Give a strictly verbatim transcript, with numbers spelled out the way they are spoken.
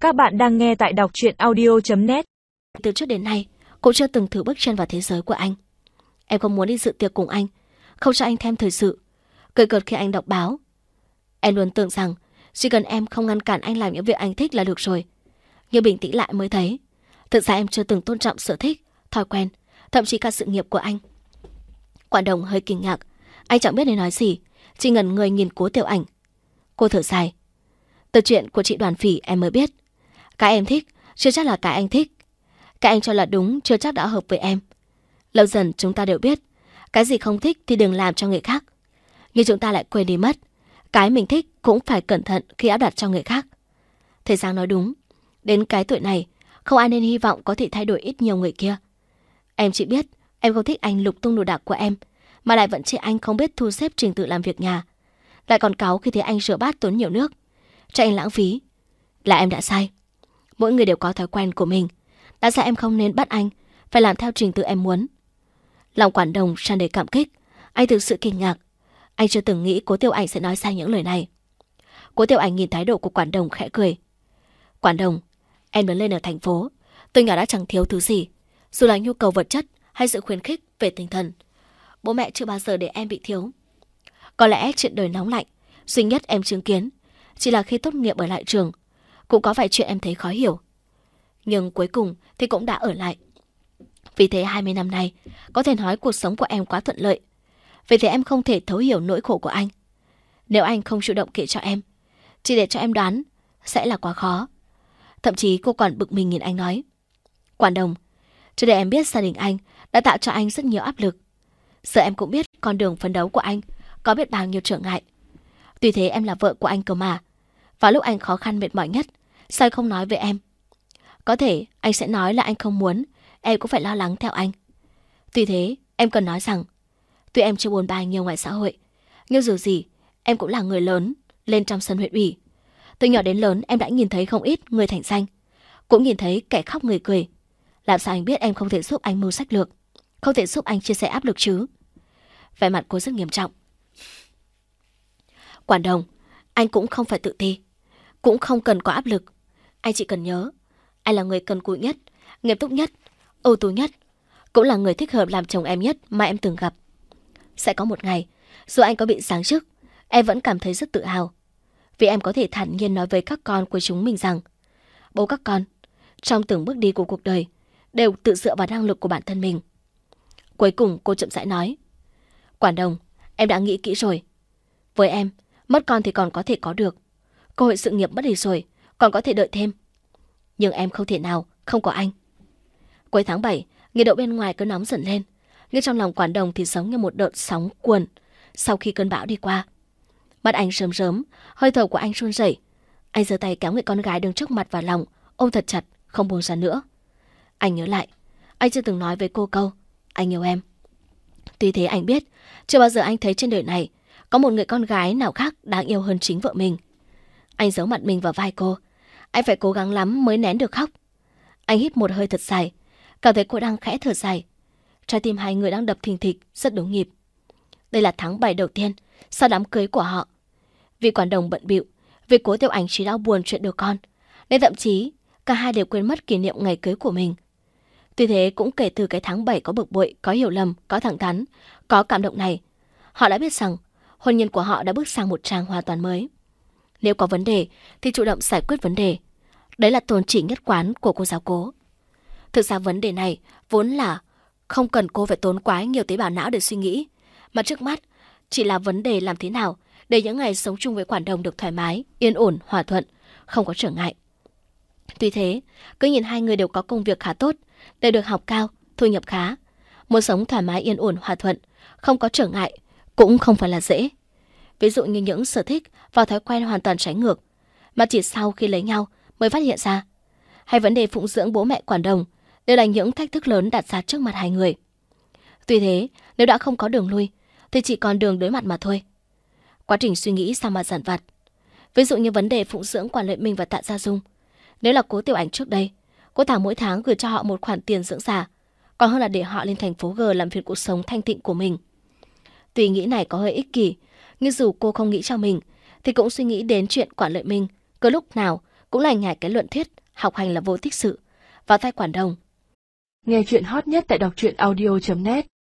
Các bạn đang nghe tại đọc truyện audio chấm net. Từ trước đến nay, cô chưa từng thử bước chân vào thế giới của anh. Em không muốn đi dự tiệc cùng anh, không cho anh thêm thời sự, cười cợt khi anh đọc báo. Em luôn tưởng rằng chỉ cần em không ngăn cản anh làm những việc anh thích là được rồi. Nhưng bình tĩnh lại mới thấy, thực ra em chưa từng tôn trọng sở thích, thói quen, thậm chí cả sự nghiệp của anh. Quản Đồng hơi kinh ngạc, anh chẳng biết nên nói gì, chỉ ngẩn người nhìn Cố Tiểu Ảnh. Cô thở dài. Từ chuyện của chị Đoàn Phỉ em mới biết, cái em thích chưa chắc là cái anh thích, cái anh cho là đúng chưa chắc đã hợp với em. Lâu dần chúng ta đều biết, cái gì không thích thì đừng làm cho người khác. Nhưng chúng ta lại quên đi mất, cái mình thích cũng phải cẩn thận khi áp đặt cho người khác. Thầy Giang nói đúng, đến cái tuổi này, không ai nên hy vọng có thể thay đổi ít nhiều người kia. Em chỉ biết em không thích anh lục tung đồ đạc của em, mà lại vẫn chê anh không biết thu xếp trình tự làm việc nhà, lại còn cáu khi thấy anh rửa bát tốn nhiều nước, cho anh lãng phí. Là em đã sai. Mỗi người đều có thói quen của mình, đã sao em không nên bắt anh phải làm theo trình tự em muốn. Lòng Quản Đồng tràn đầy cảm kích. Anh thực sự kinh ngạc, anh chưa từng nghĩ Cố Tiểu Ảnh sẽ nói sai những lời này. Cố Tiểu Ảnh nhìn thái độ của Quản Đồng khẽ cười. Quản Đồng, em lớn lên ở thành phố, từ nhỏ đã chẳng thiếu thứ gì, dù là nhu cầu vật chất hay sự khuyến khích về tinh thần. Bố mẹ chưa bao giờ để em bị thiếu. Có lẽ chuyện đời nóng lạnh duy nhất em chứng kiến chỉ là khi tốt nghiệp ở lại trường, cũng có vài chuyện em thấy khó hiểu, nhưng cuối cùng thì cũng đã ở lại. Vì thế hai mươi năm nay, có thể nói cuộc sống của em quá thuận lợi. Vì thế em không thể thấu hiểu nỗi khổ của anh. Nếu anh không chủ động kể cho em, chỉ để cho em đoán, sẽ là quá khó. Thậm chí cô còn bực mình nhìn anh nói. Quản Đồng, trước đây em biết gia đình anh đã tạo cho anh rất nhiều áp lực. Giờ em cũng biết con đường phấn đấu của anh có biết bao nhiêu trở ngại. Tuy thế em là vợ của anh cơ mà. Vào lúc anh khó khăn mệt mỏi nhất, sao không nói với em? Có thể anh sẽ nói là anh không muốn em cũng phải lo lắng theo anh. Tuy thế em cần nói rằng, tuy em chưa buồn ba nhiều ngoài xã hội, nhưng dù gì em cũng là người lớn lên trong sân huyện ủy. Từ nhỏ đến lớn em đã nhìn thấy không ít người thành danh, cũng nhìn thấy kẻ khóc người cười. Làm sao anh biết em không thể giúp anh mưu sách lược, không thể giúp anh chia sẻ áp lực chứ? Vẻ mặt cô rất nghiêm trọng. Quản Đồng, anh cũng không phải tự ti, cũng không cần có áp lực. Anh chỉ cần nhớ, anh là người cần cù nhất, nghiêm túc nhất, ưu tú nhất, cũng là người thích hợp làm chồng em nhất mà em từng gặp. Sẽ có một ngày, dù anh có bị giáng chức, em vẫn cảm thấy rất tự hào, vì em có thể thản nhiên nói với các con của chúng mình rằng, bố các con, trong từng bước đi của cuộc đời, đều tự dựa vào năng lực của bản thân mình. Cuối cùng cô chậm rãi nói. Quản Đồng, em đã nghĩ kỹ rồi. Với em, mất con thì còn có thể có được, cơ hội sự nghiệp mất đi rồi, còn có thể đợi thêm. Nhưng em không thể nào không có anh. Cuối tháng bảy, nhiệt độ bên ngoài cứ nóng dần lên, nhưng trong lòng Quản Đồng thì giống như một đợt sóng cuồn sau khi cơn bão đi qua. Mắt anh rớm rớm, hơi thở của anh run rẩy. Anh giơ tay kéo người con gái đứng trước mặt vào lòng, ôm thật chặt, không buông ra nữa. Anh nhớ lại, anh chưa từng nói với cô câu anh yêu em. Tuy thế anh biết, chưa bao giờ anh thấy trên đời này có một người con gái nào khác đáng yêu hơn chính vợ mình. Anh giấu mặt mình vào vai cô. Anh phải cố gắng lắm mới nén được khóc. Anh hít một hơi thật dài, cảm thấy cô đang khẽ thở dài. Trái tim hai người đang đập thình thịch rất đúng nhịp. Đây là tháng bảy đầu tiên sau đám cưới của họ. Vì Quản Đồng bận bịu, vì Cố Tiểu Ảnh chỉ đau buồn chuyện đứa con, nên thậm chí cả hai đều quên mất kỷ niệm ngày cưới của mình. Tuy thế cũng kể từ cái tháng bảy có bực bội, có hiểu lầm, có thẳng thắn, có cảm động này, họ đã biết rằng hôn nhân của họ đã bước sang một trang hoàn toàn mới. Nếu có vấn đề thì chủ động giải quyết vấn đề. Đấy là tôn chỉ nhất quán của cô giáo Cố. Thực ra vấn đề này vốn là không cần cô phải tốn quá nhiều tế bào não để suy nghĩ, mà trước mắt chỉ là vấn đề làm thế nào để những ngày sống chung với Quản Đồng được thoải mái, yên ổn, hòa thuận, không có trở ngại. Tuy thế, cứ nhìn hai người đều có công việc khá tốt, đều được học cao, thu nhập khá. Muốn sống thoải mái, yên ổn, hòa thuận, không có trở ngại, cũng không phải là dễ. Ví dụ như những sở thích và thói quen hoàn toàn trái ngược, mà chỉ sau khi lấy nhau mới phát hiện ra. Hay vấn đề phụng dưỡng bố mẹ Quản Đồng đều là những thách thức lớn đặt ra trước mặt hai người. Tuy thế, nếu đã không có đường lui, thì chỉ còn đường đối mặt mà thôi. Quá trình suy nghĩ sao mà dằn vặt. Ví dụ như vấn đề phụng dưỡng Quản Lệ Minh và Tạ Gia Dung. Nếu là Cố Tiểu Ảnh trước đây, cô thả mỗi tháng gửi cho họ một khoản tiền dưỡng già, còn hơn là để họ lên thành phố G làm việc cuộc sống thanh tịnh của mình. Tuy nghĩ này có hơi ích kỷ, nhưng dù cô không nghĩ cho mình, thì cũng suy nghĩ đến chuyện Quản Lệ Minh cứ lúc nào cũng là nhảy cái luận thuyết học hành là vô tích sự vào tay Quản Đồng. Nghe chuyện hot nhất tại đọc truyện audio chấm net.